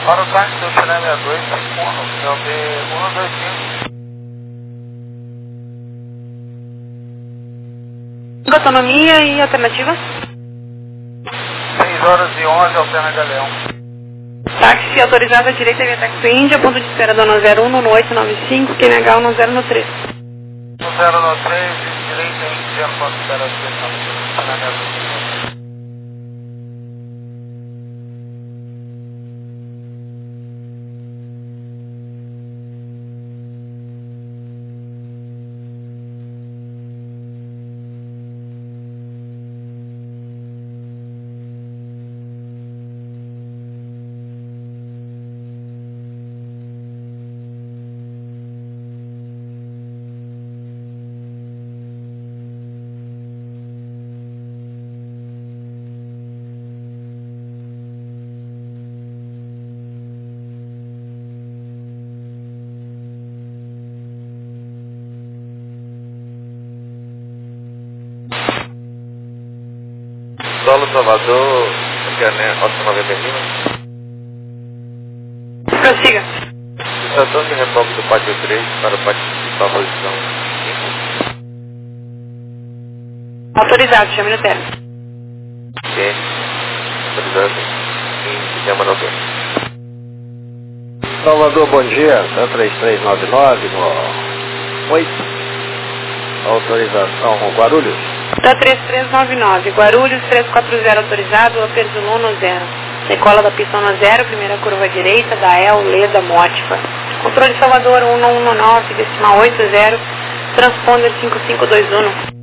Para o táxi do Chile 62, 51, CLB 125. Autonomia e alternativa? 6 horas e 11, Alterna Galeão. Táxi autorizado à direita via Taxi Índia, ponto de espera dona 01 no 895, QNH 10 no 3. No 0 no 3, direita Índia, ponto de espera direção. Solo Salvador, Automóvel Berlina. Prossiga. Estação de retoque do pátio 3 para o pátio principal, posição Autorizado, chame no término. 5. Ok. Autorizado em sistema 90. Salvador, bom dia. Tá 3399 no 8. Autorização Guarulhos. Da 3399, Guarulhos 340 autorizado, Upper Zulu no 0. Decola da pista no 0, primeira curva direita, da El, Leda, Mótica. Controle Salvador 1119, decimal 80, transponder 5521.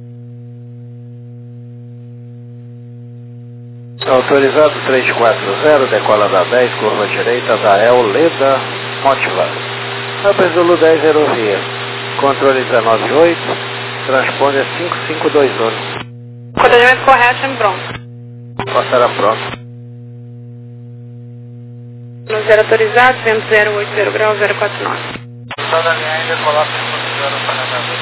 Autorizado 340, decola da 10, curva direita, da El, Leda, Mótica. Upper Zulu 10, aerovia. Controle 198, transponder 5521. Codamento correto, chame pronto. Passará pronto. No 0 autorizado, vento 080 grau 049. Estrada linha Índia, coloca 0, Alterna Galeão.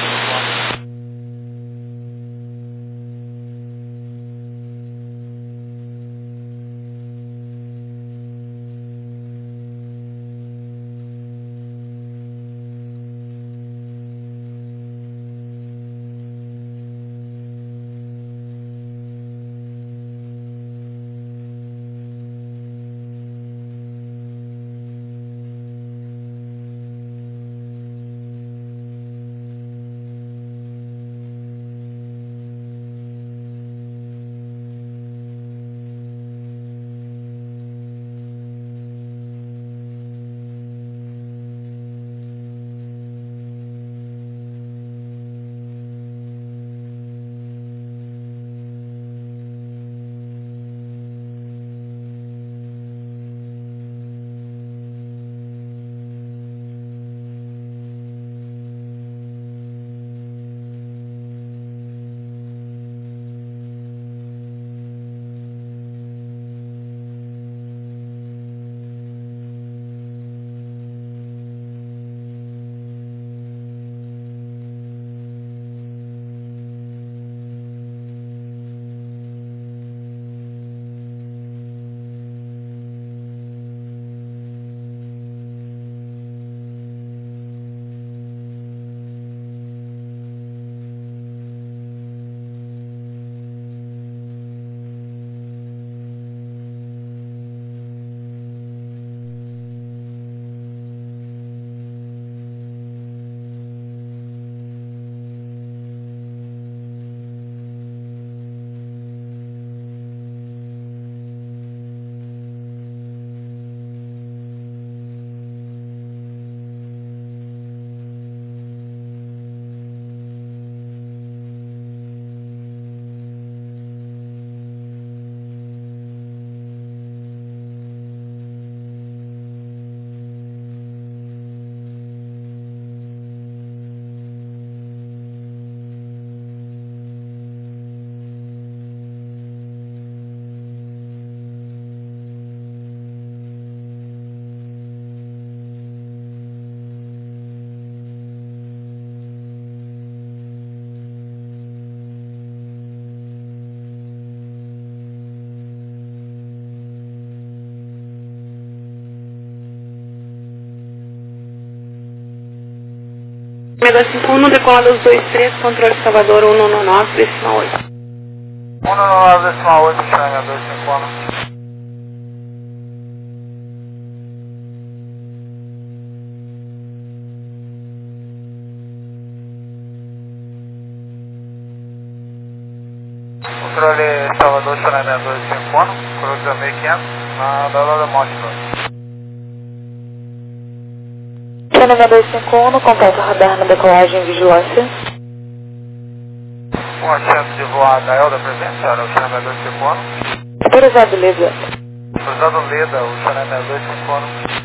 6251, decolada 223, controle Salvador 119, decimal 8. 119,8, China 251. Controle Salvador, China 251, cruza 1500, na Dalada Mótica. China 251, completa radar na decolagem e vigilância. Uma chance de voar da Elda presente, era o China 251. Autorizado, Leda. Cruzado Leda, o China 251.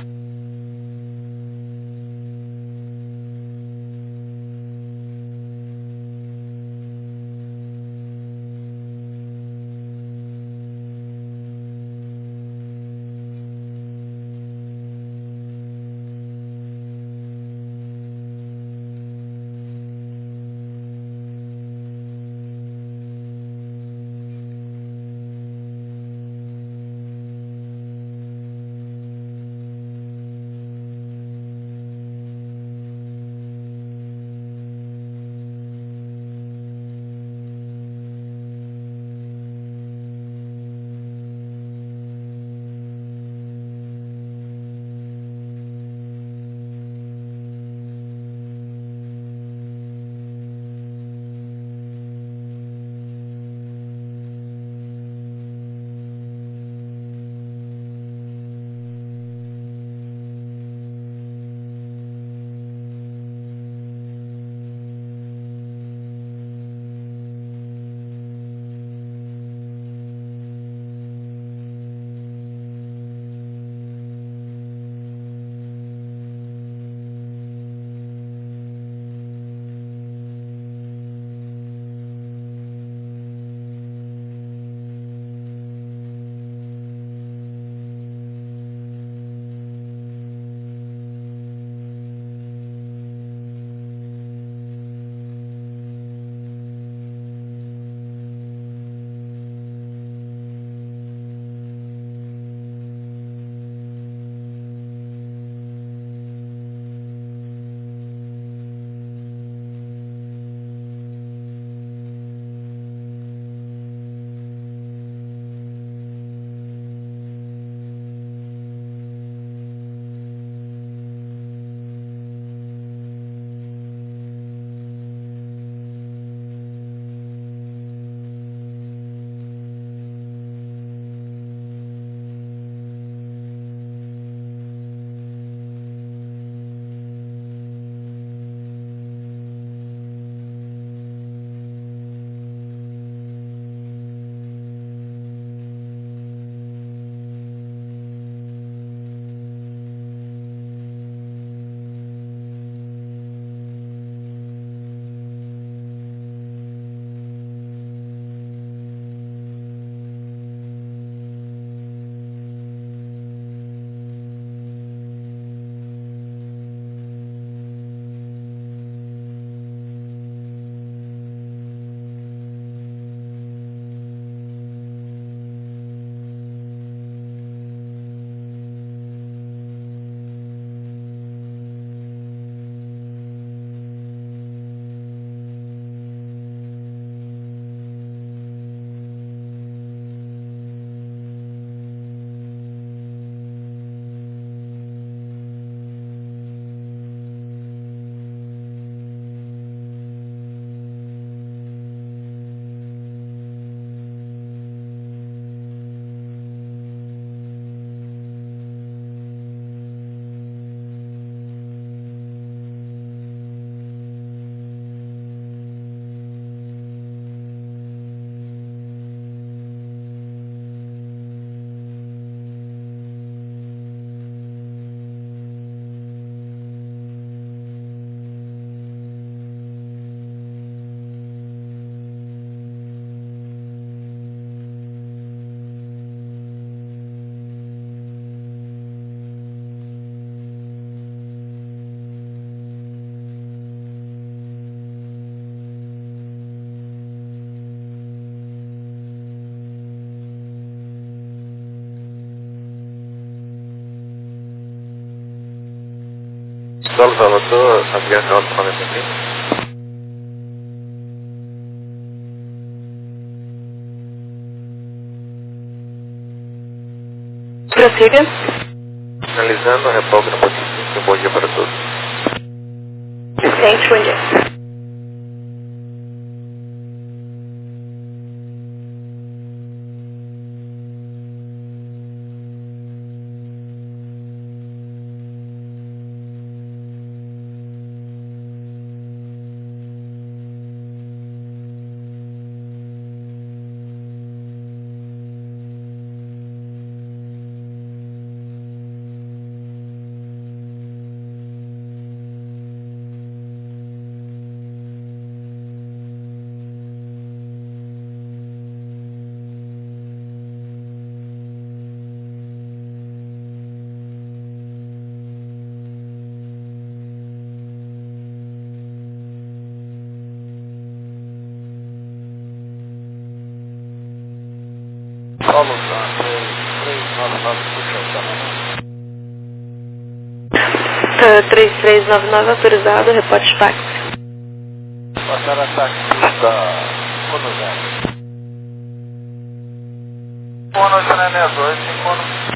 Solo Salvador, avião alto 45. Prossiga. Finalizando, repouso no ponto 5, bom dia para todos. Vicente, bom dia. Solução 3399, puxa, 3399 autorizado, reporte táxi. passar a taxista Conozero. 18962, 51.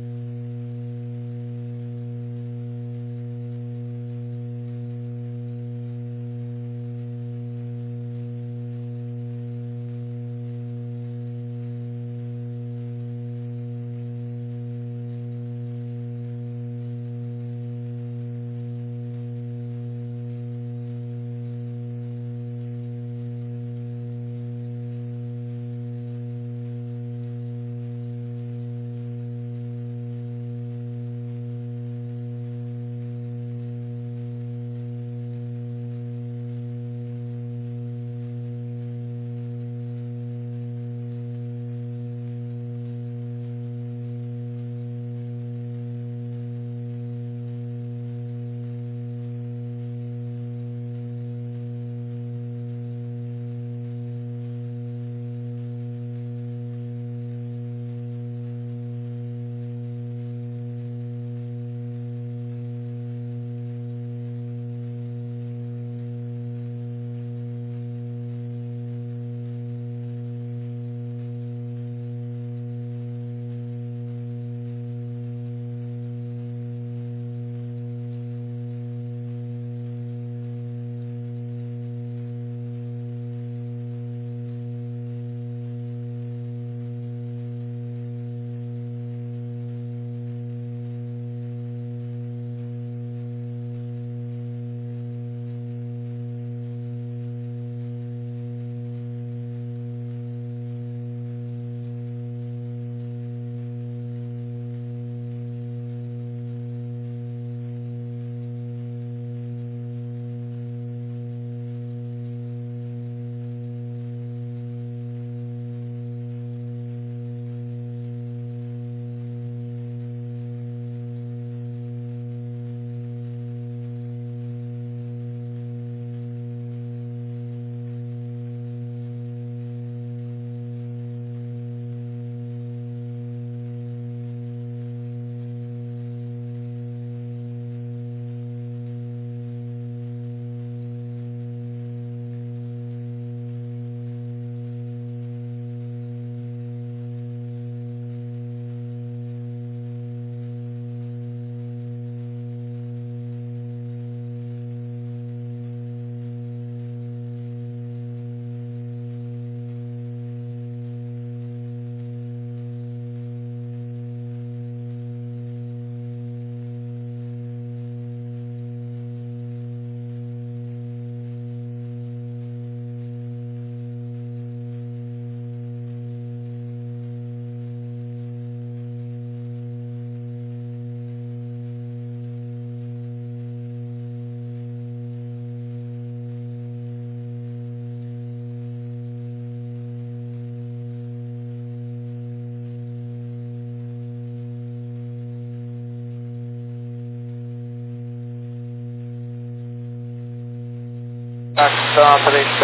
Taxão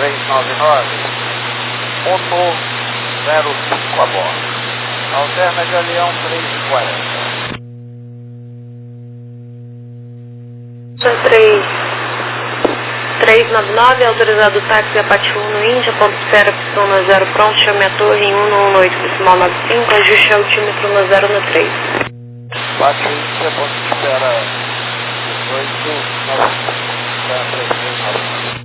3399, 105 a bordo. Alterna Galeão 340. 399, autorizado o táxi Apache 1 no Índia, ponto de espera, pistão no 0 pronto, chame a torre em 118, decimal 95, ajuste altímetro no 0 no 3. Bate Índia, ponto de espera 1895,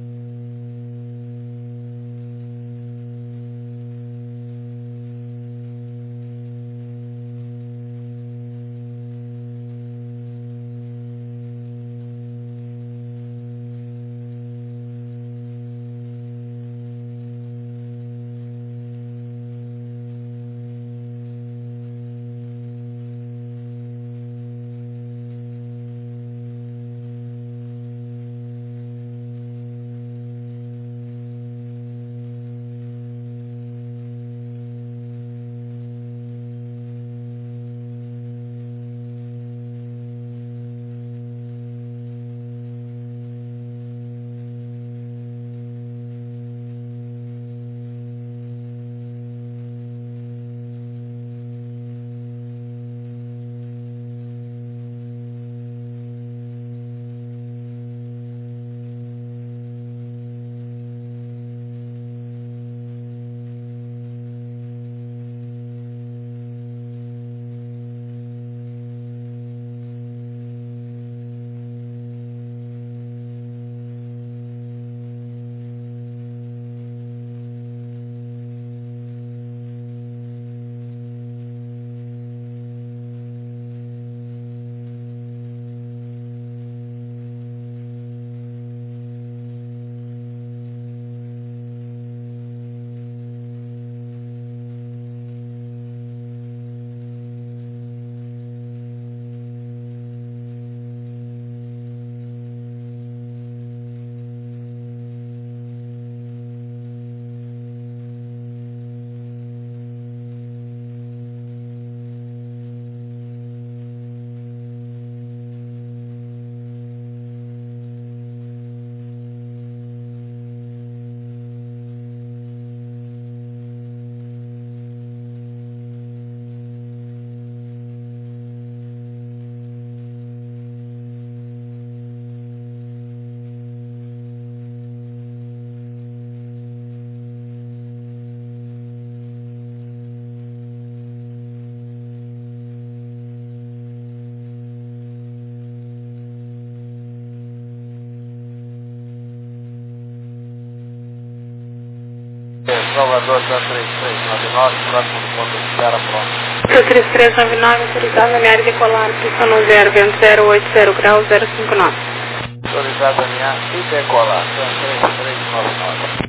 Salvador, 3399, próximo do ponto de espera, pronto. 3399, autorizado a área decolar, pista no 0, vento 080 graus 059. Autorizado a alinhar e decolar, 3399.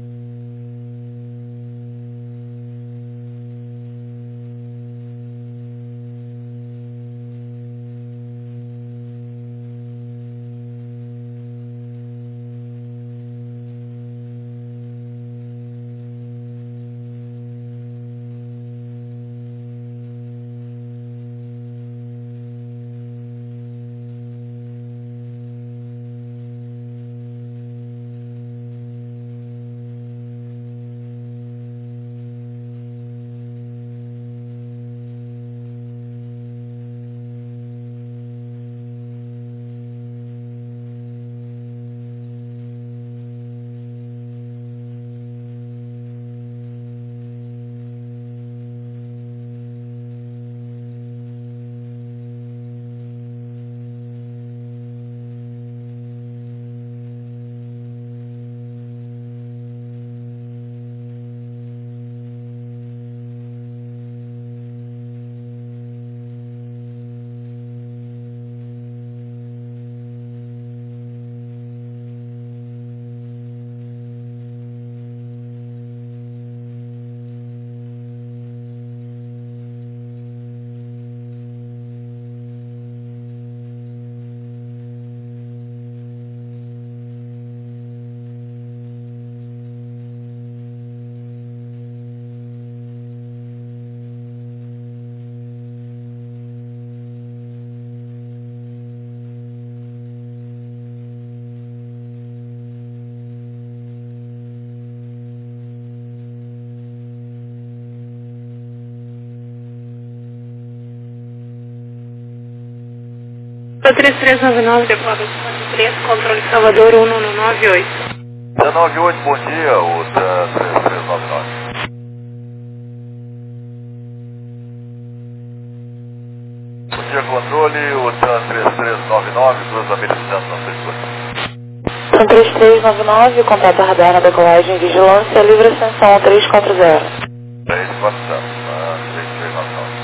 3399, decolada do 43, controle Salvador 1198. 198, bom dia, o 3399. Bom dia, controle, o 3399, cruzamento de dentro na sua 3399, contato radar na decolagem vigilância, livre ascensão 340. 340, 3399.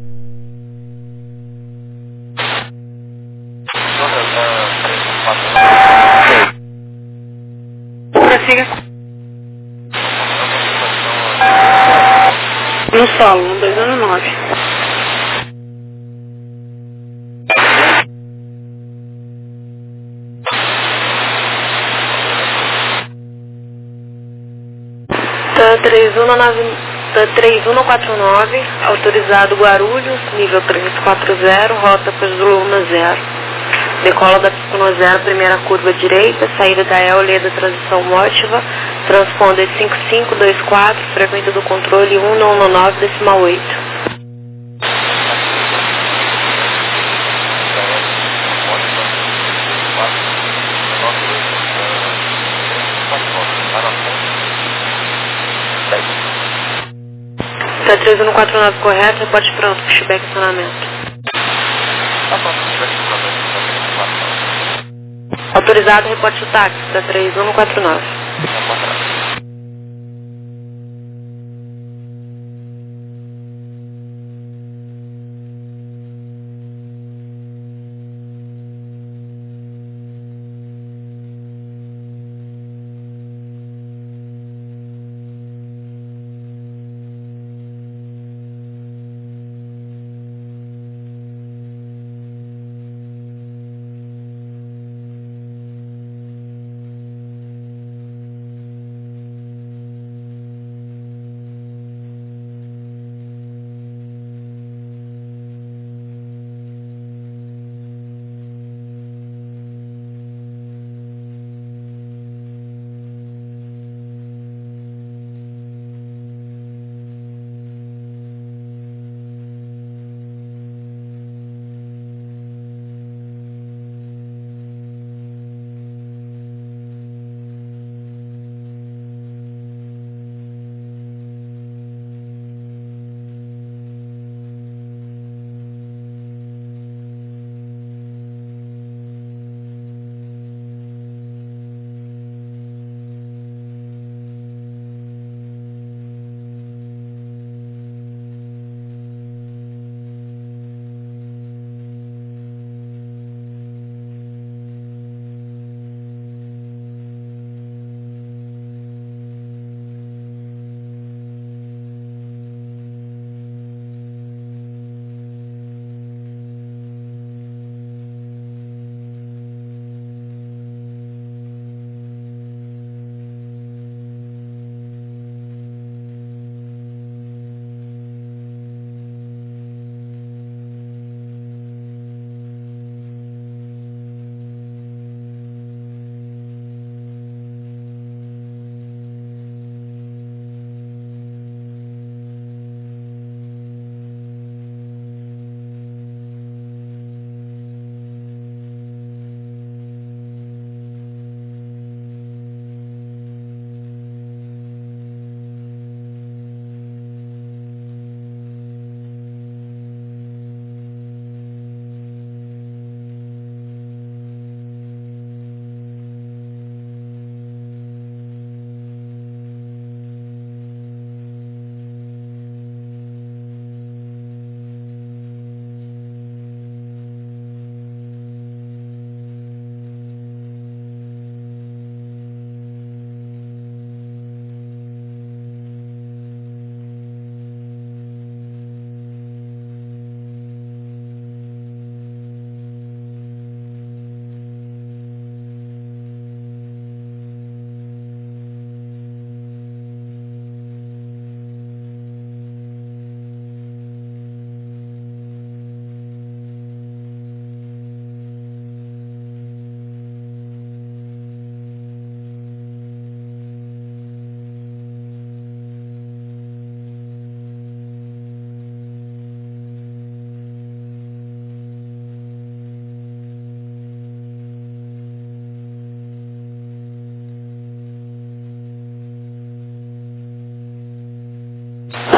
Prossiga. No solo, 1219. Tá 3149, autorizado Guarulhos, nível 340, rota para Zulu 0. Decola da pista 0, primeira curva direita, saída da Leda, transição Mótiva, transponder 5524, frequência do controle 1119, decimal 8. Tá 3149 correto, reporte pronto, pushback acionamento. Autorizado, reporte o táxi, da 3149.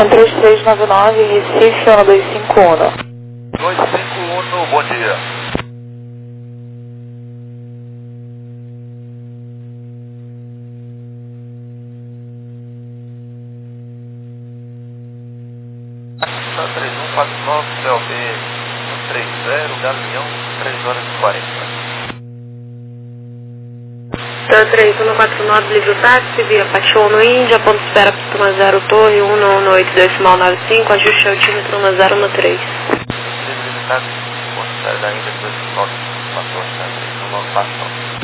São 3399, Recife, 1251. 251, bom dia. São 3149, CLB 130, Gavião, 3 horas e 40. Tá 3149, livre táxi, via Pachono Índia, ponto de espera pista 0, torre 118, decimal 95, ajuste altímetro 1013. Livre táxi, ponto de espera da Índia, 2 passou, está 3, passou.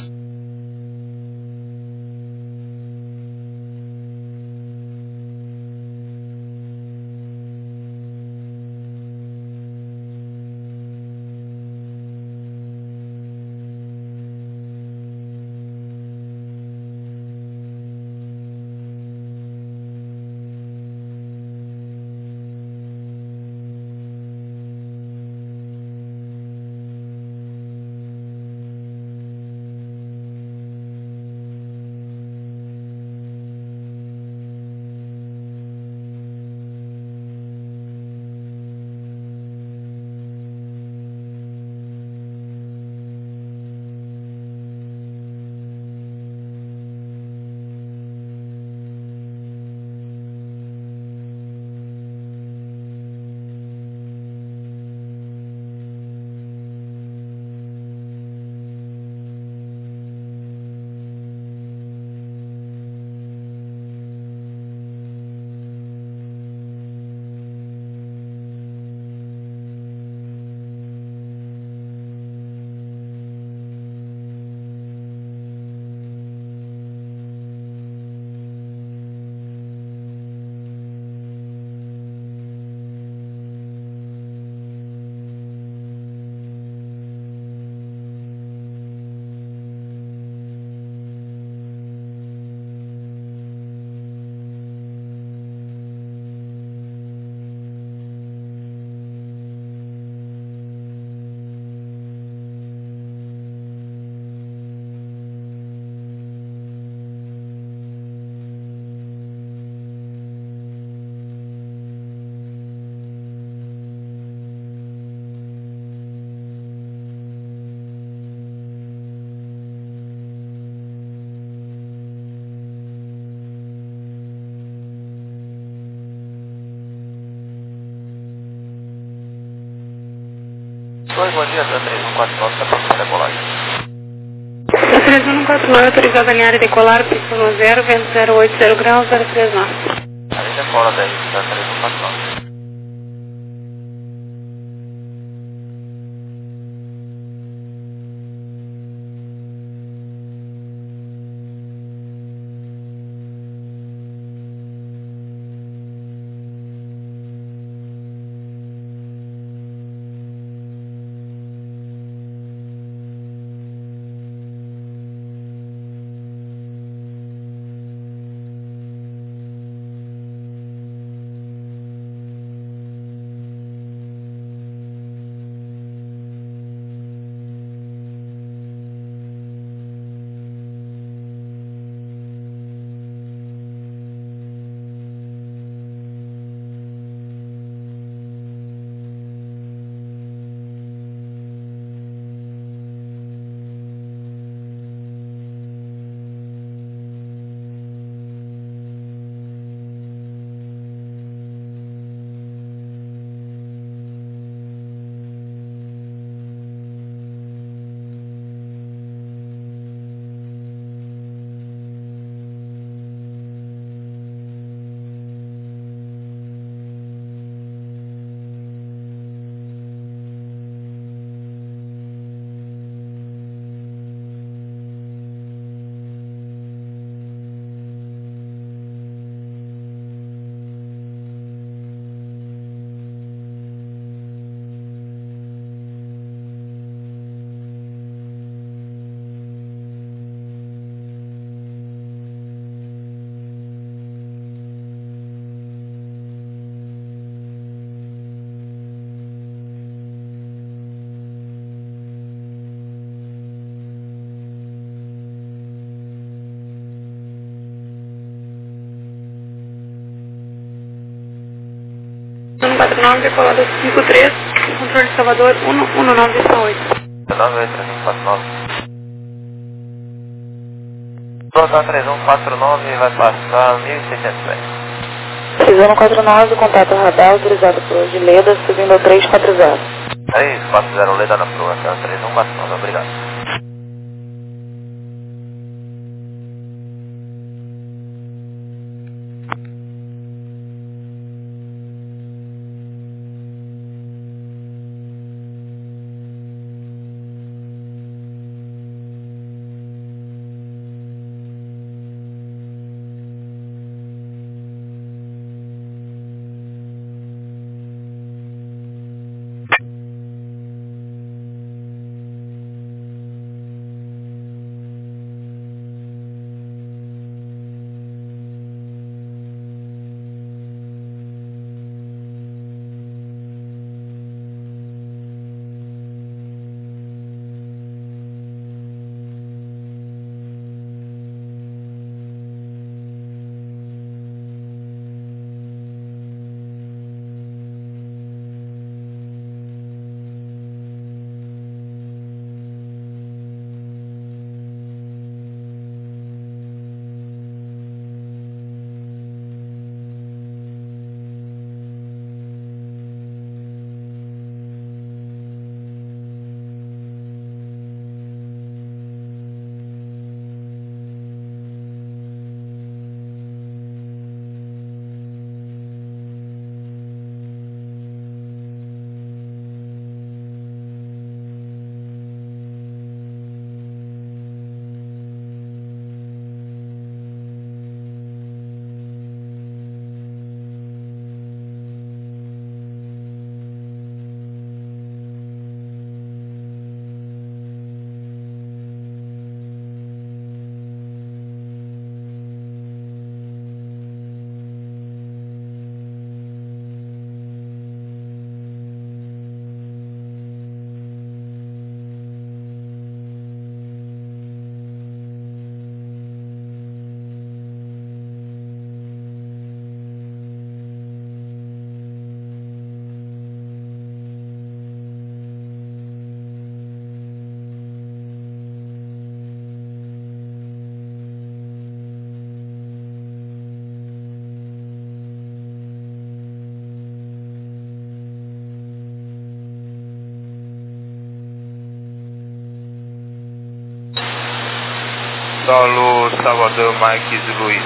Oi, bom dia, da 3149, está passando a decolagem. Da 3149, autorizado a alinhar e decolar, pista 10, vento 080 graus, 039. Aí decola daí, da 3149. 349, decolada 53, controle de Salvador 119,8. 349. Voltar 3149 vai passar 1.600 pés. 3149, contato radar autorizado por Leda, subindo ao 340. 340 Leda na proa, 3149, obrigado. Solo Salvador Mike Luiz.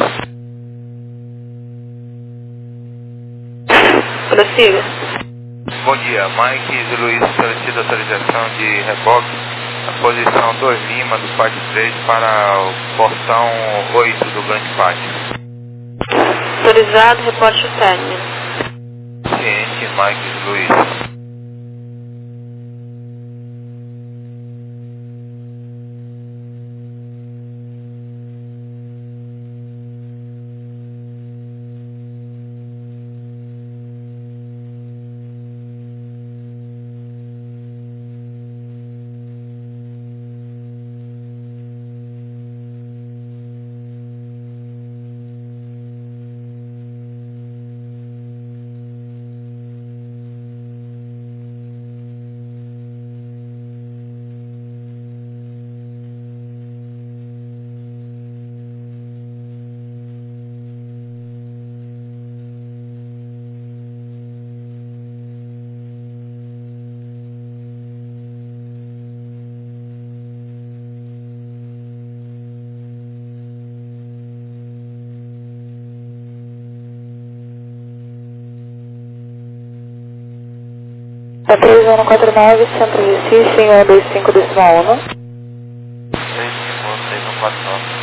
Prossiga. Bom dia, Mike Luiz solicita autorização de reboque na posição 2 Lima do pátio 3 para o portão 8 do grande pátio. Autorizado, reporte o término. Ciente, Mike Luiz. A 3149, Centro Recife, em 125 decimal 1. 3149.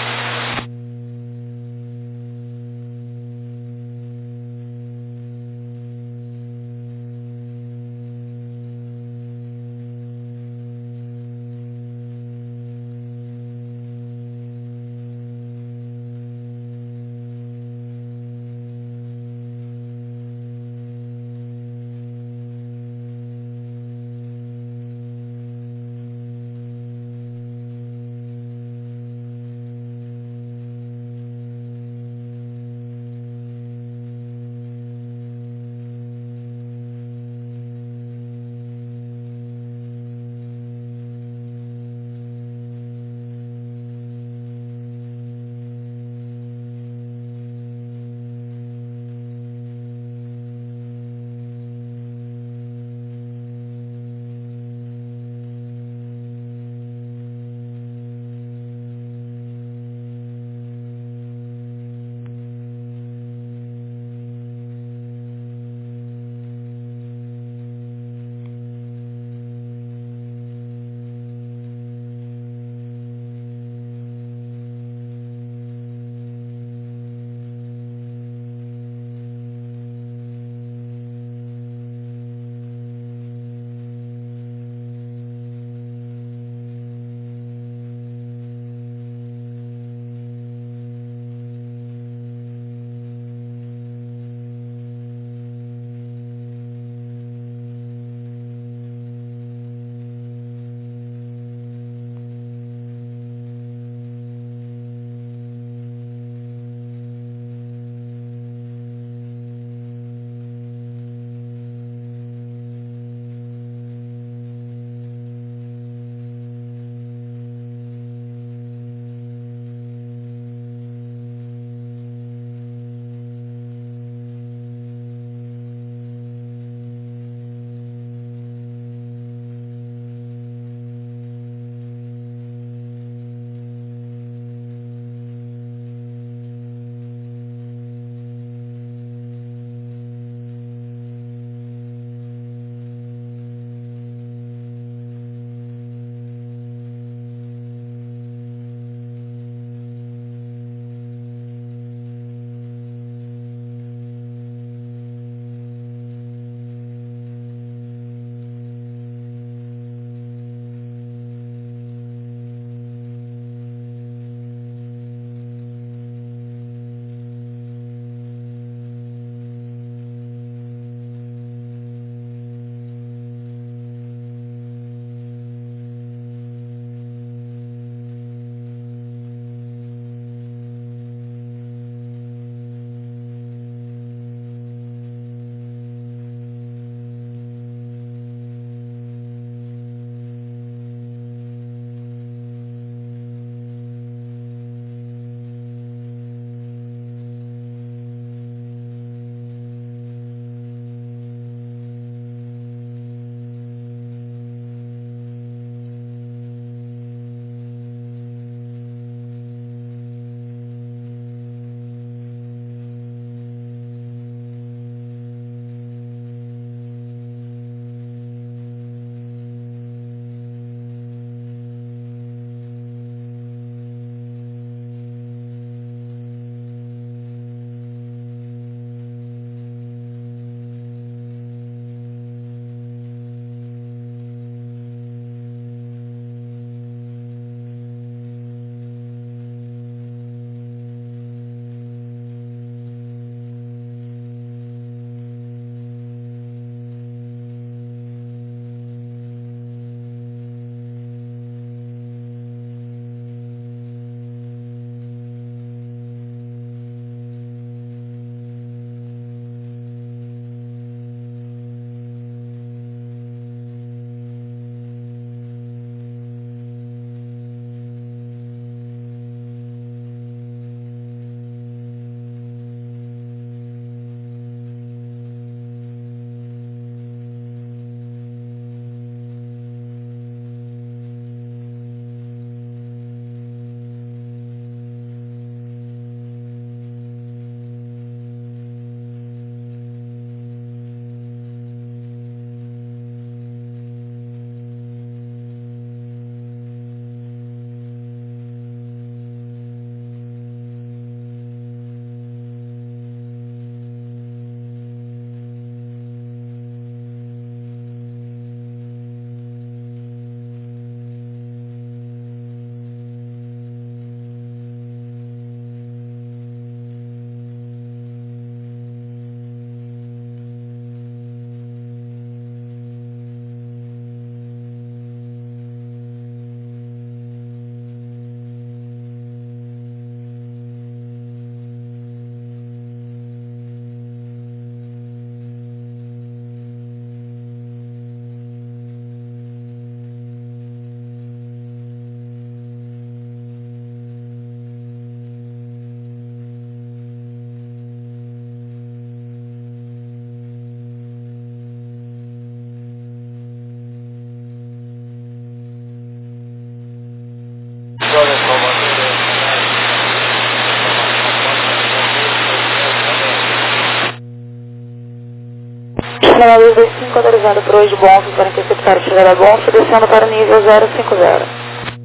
Final 225, autorizado para hoje Bonfim para interceptar a chegada Bonfim, descendo para o nível 050.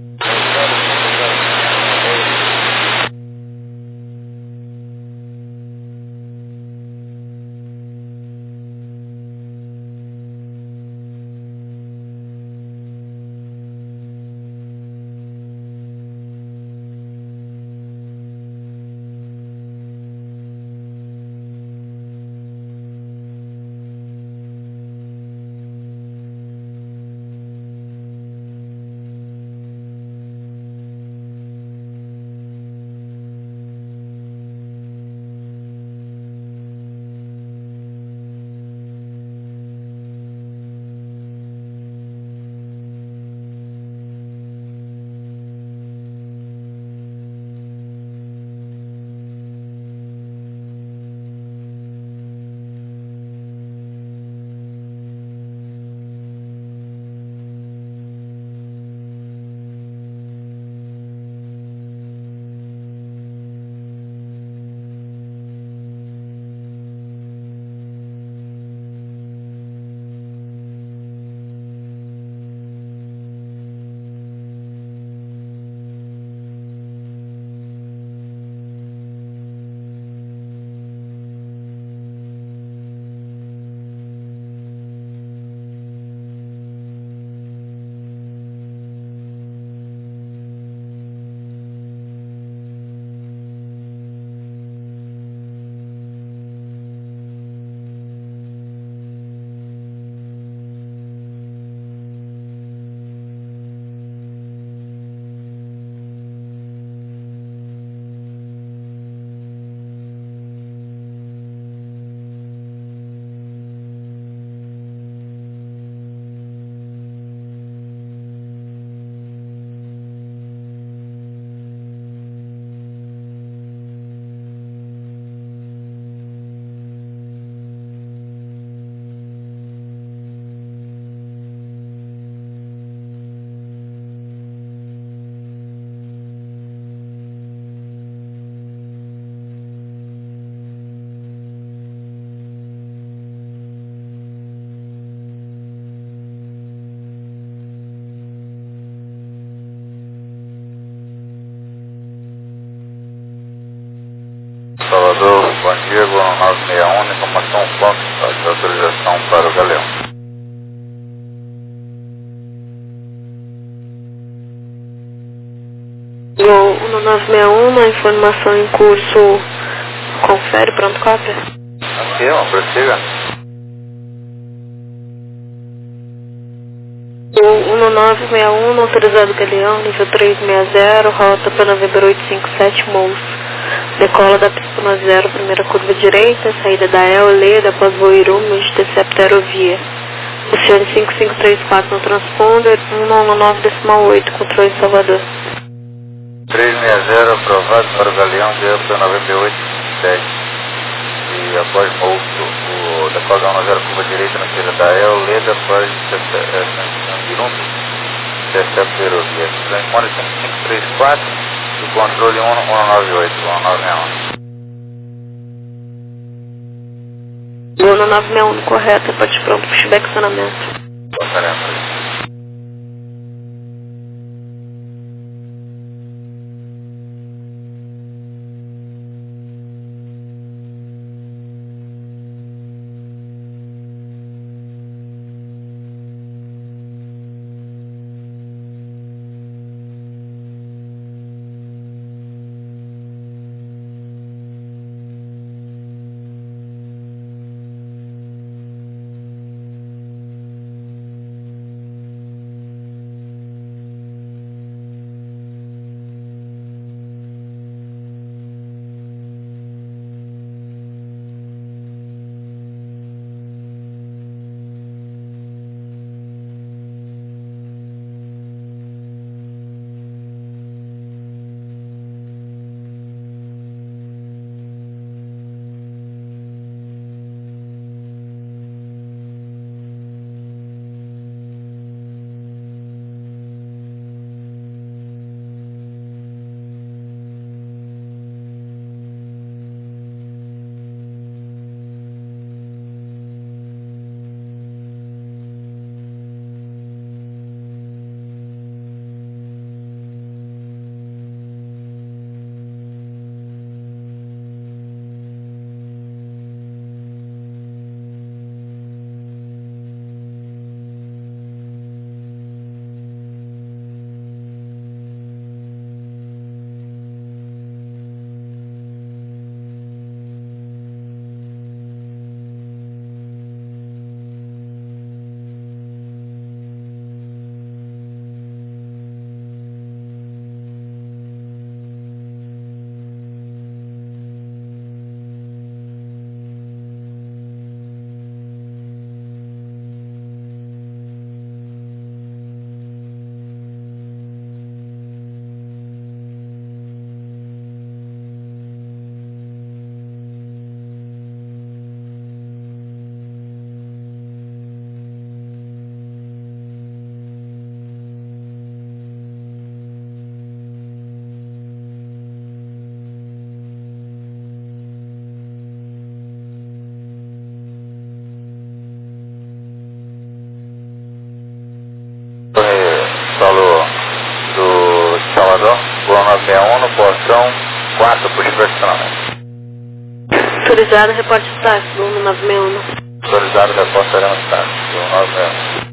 Salvador, bom dia, Bono 961, informação Fox, de autorização para o Galeão. No 961, uma informação em curso, confere, pronto, cópia. Ok, prossiga. No 961, autorizado Galeão, nível 360, rota para November 857, Moço. Decola da pista 0, primeira curva direita, saída da Leda, após voo Irumo, intercepta aerovia. Oceano 5534 no transponder, 119,8, controle de Salvador. 360, aprovado para o Galeão, de 98,7. E após Moço, o decola da 10 curva direita na saída da Leda, após Irumo, intercepta aerovia. Telefone 5534. Do controle 198, 191. Bruno 961, correto, pode pronto, pushback estacionamento. Passaremos. Salvador, Gol 961 no portão 4 para o estacionamento. Autorizado, reporte de táxi, Gol 961. Autorizado, reporte Arena Táxi, Gol 961.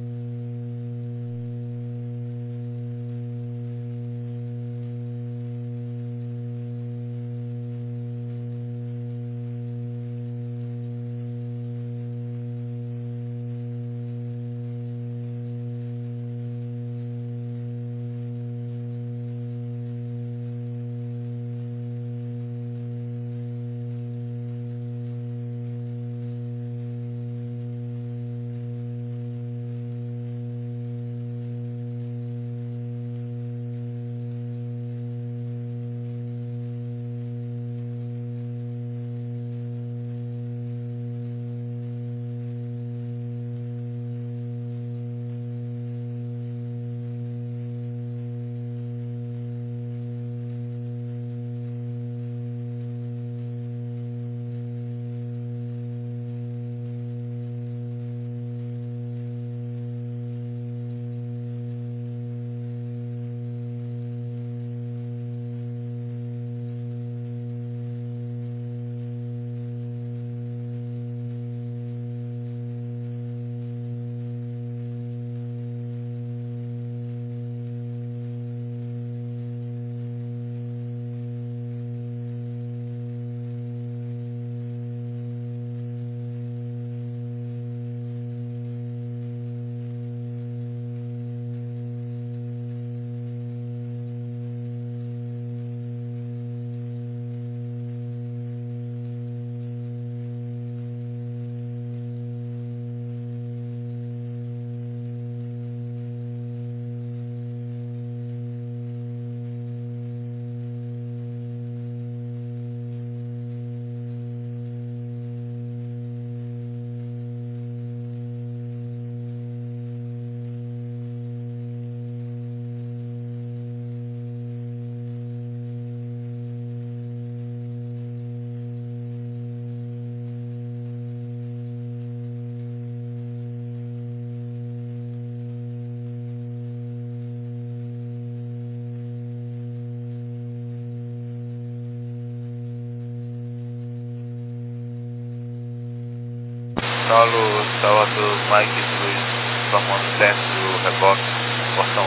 Solo Salvador, Mike Luiz, formando centro do reboque, portão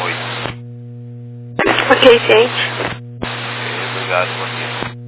8. Ok, gente. Obrigado, bom dia.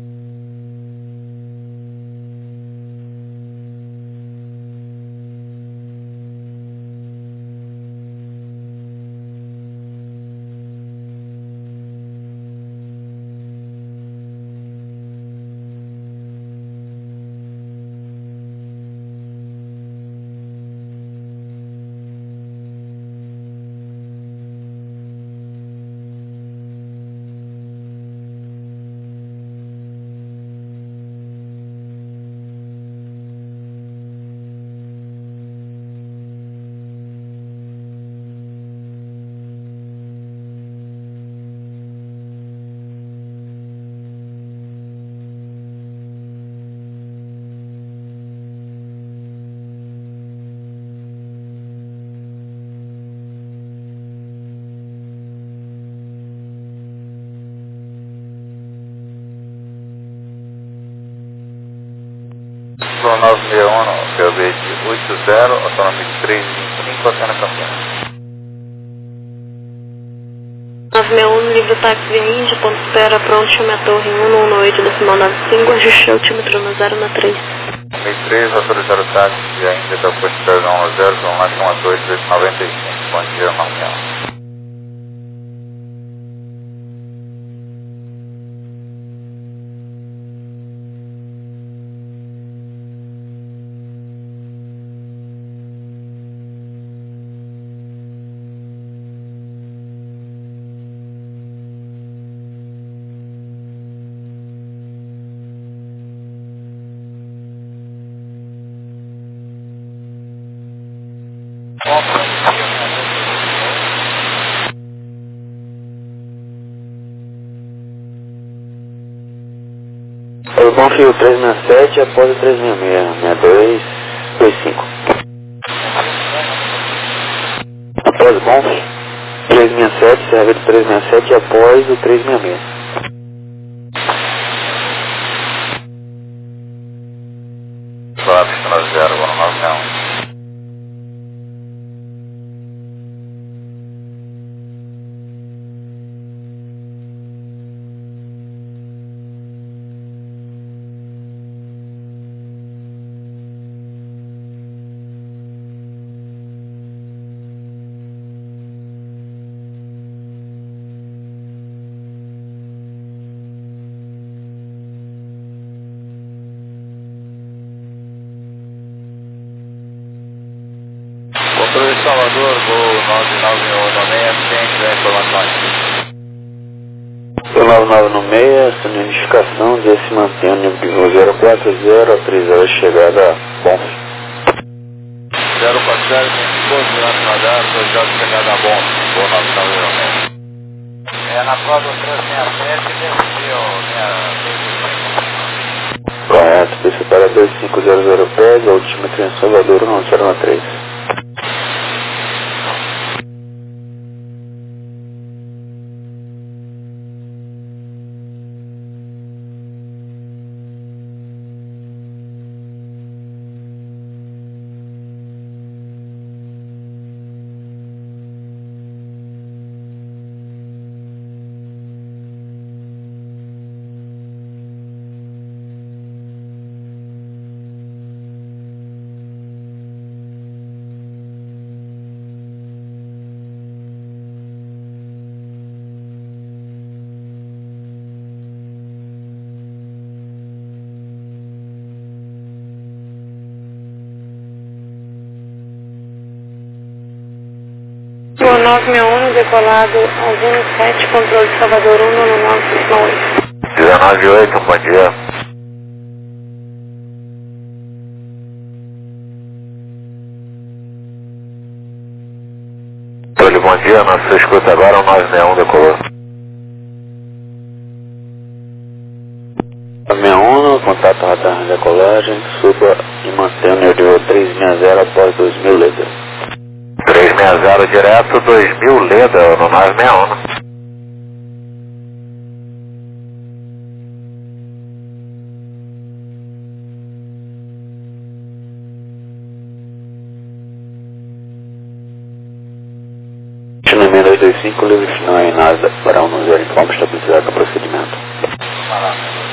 Gol 961, POB de 80, autonomia 325, Antena Campinas. 961, livre táxi via Índia, ponto de espera, pronto, chame a torre 118, decimal 95, ajuste altímetro no 0 na 3. 63, autorizado o táxi via Índia, da ponte de espera 110, com mais 12895, bom dia, 961. Eu confio 367 após o 366, 6225. Após o Bonf, 367, serve do 367 após o 366. Olá, pista 0, vou no 961. Controle de Salvador, voo 9996, tem informações. O 9996, essa identificação de se mantendo de 040 a 30 chegada a Bonf. 040, tem 12 minutos radar, autorizado de chegada a Bonf, voo 9996. É na prova 367, desceu, Correto, pista para 2500 pés, a altímetro em Salvador 903. Voo 961, decolado ao 07, controle de Salvador 19968. 198, bom dia. Controle, bom dia, nossa escuta agora, o 961 decolou. 961, contato radar de decolagem, suba e mantenha o nível 360 após 2000 ledas. 360 direto, 2000 Leda, no 961. China 225, livre final em NASA para 10, informe estabilizado no procedimento.